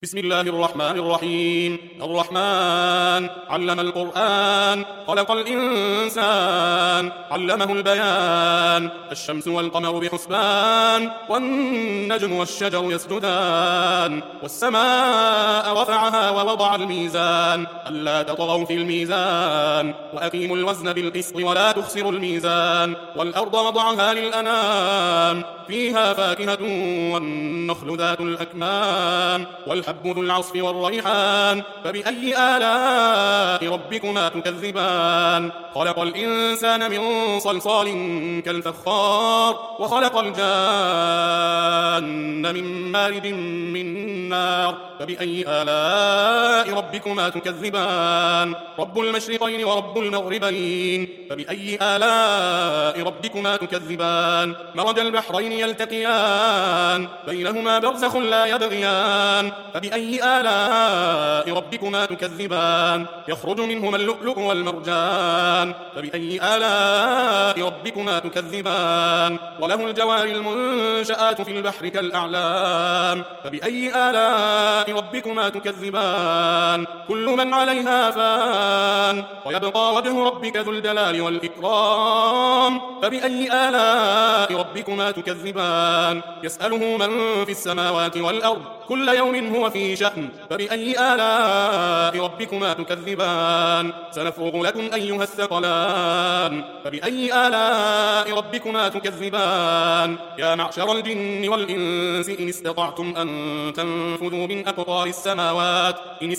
بسم الله الرحمن الرحيم. الرحمن علم القرآن، خلق الإنسان، علمه البيان. الشمس والقمر بحسبان، والنجم والشجر يسجدان. والسماء رفعها ووضع الميزان، ألا تطغوا في الميزان، وأقيموا الوزن بالقسط ولا تخسروا الميزان. والأرض وضعها للأنام، فيها فاكهة والنخل ذات الأكمام، والحب ذو العصف والريحان. فبأي آلاء ربكما تكذبان؟ خلق الإنسان من صلصال كالفخار، وخلق الجان من مارد من نار. فبأي آلاء ربكما تكذبان؟ رب المشرقين ورب المغربين. فبأي آلاء ربكما تكذبان؟ مرج البحرين يلتقيان، بينهما برزخ لا يبغيان. فبأي آلاء ربكما تكذبان؟ يخرج منهما اللؤلؤ والمرجان. فبأي آلاء ربكما تكذبان؟ وله الجوار المنشآت في البحر كالأعلام. فبأي آلاء ربكما تكذبان؟ كل من عليها فان، ويبقى وجه ربك ذو الجلال والإكرام. فبأي آلاء ربكما تكذبان؟ يسأله من في السماوات والأرض، كل يوم هو في شأن. فبأي آلاء ربكما تكذبان؟ سنفرغ لكم أيها الثقلان. فبأي آلاء ربكما تكذبان؟ يا معشر الجن والإنس إن استطعتم أن تنفذوا من أقطار السماوات،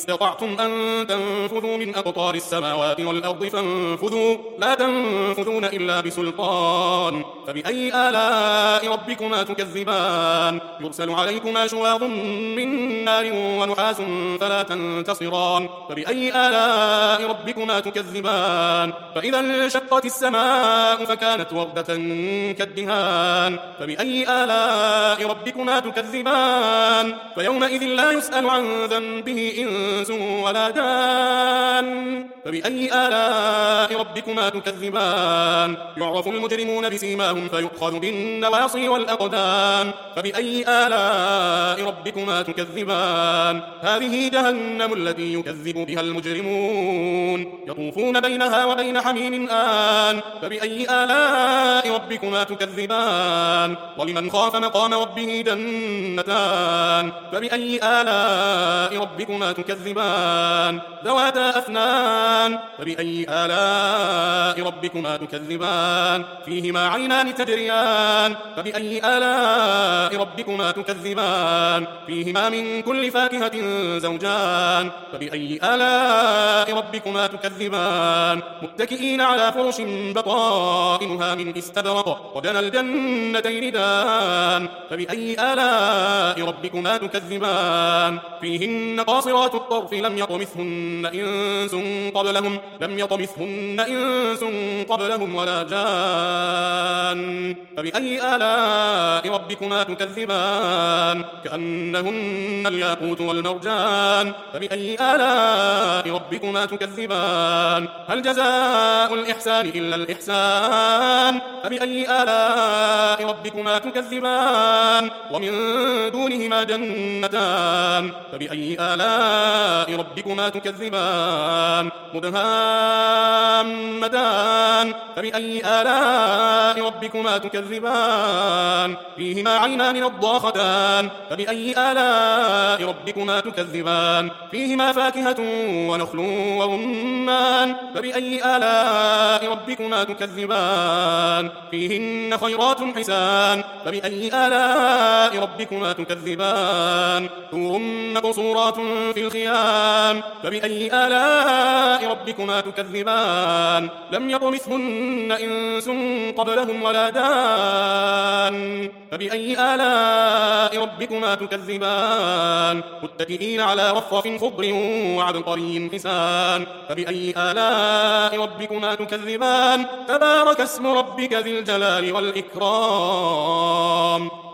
والأرض فانفذوا، لا تنفذون إلا بسلطان. فبأي آلاء ربكما تكذبان؟ يرسل عليكما شواظ من نار ونحاس فلا تنتصران. فبأي آلاء ربكما تكذبان؟ فإذا انشقت السماء فكانت وردة كالدهان. فبأي آلاء ربكما تكذبان؟ فيومئذ لا يسأل عن ذنبه إنس ولا جان. فبأي آلاء ربكما تكذبان؟ يعرف المجرمون بسيماهم فيؤخذ بالنواصي والأقدام. فبأي آلاء ربكما تكذبان؟ هذه جهنم التي يكذب بها المجرمون، يطوفون بينها وبين حميم آن. فبأي آلاء ربكما تكذبان؟ ولمن خاف مقام ربه جنتان. فبأي آلاء ربكما تكذبان؟ ذواتا أفنان. فبأي آلاء ربكما تكذبان؟ فيهما عينان تجريان. فبأي آلاء ربكما تكذبان؟ فيهما من كل فاكهة زوجان. فبأي آلاء ربكما تكذبان؟ متكئين على فرش بطائنها من استبرق، وجنى الجنتين دان. فبأي آلاء ربكما تكذبان؟ فيهن قاصرات الطرف لم يطمثهن إنس قبلهم ولا جان. فبأي آلاء ربكما تكذبان؟ كأنهن الياقوت والمرجان. فبأي آلاء ربكما تكذبان؟ هل جزاء الإحسان إلا الإحسان؟ فبأي آلاء ربكما تكذبان؟ ومن دونهما جنتان. فبأي آلاء ربكما تكذبان؟ مدهامتان. فبأي آلاء ربكما تكذبان؟ فيهما عينان نضاختان. فبأي آلاء ربكما تكذبان؟ فيهما فاكهة ونخل ورمان. فبأي آلاء ربكما تكذبان؟ فيهن خيرات حسان. فبأي آلاء ربكما تكذبان؟ حور مقصورات في الخيام. فبأي آلاء ربكما تكذبان؟ لم يطمثهن إنس قبلهم ولا دان. فبأي آلاء ربكما تكذبان؟ متكئين على رفرف خضر وعبقري حسان. فبأي آلاء ربكما تكذبان؟ تبارك اسم ربك ذي الجلال والإكرام.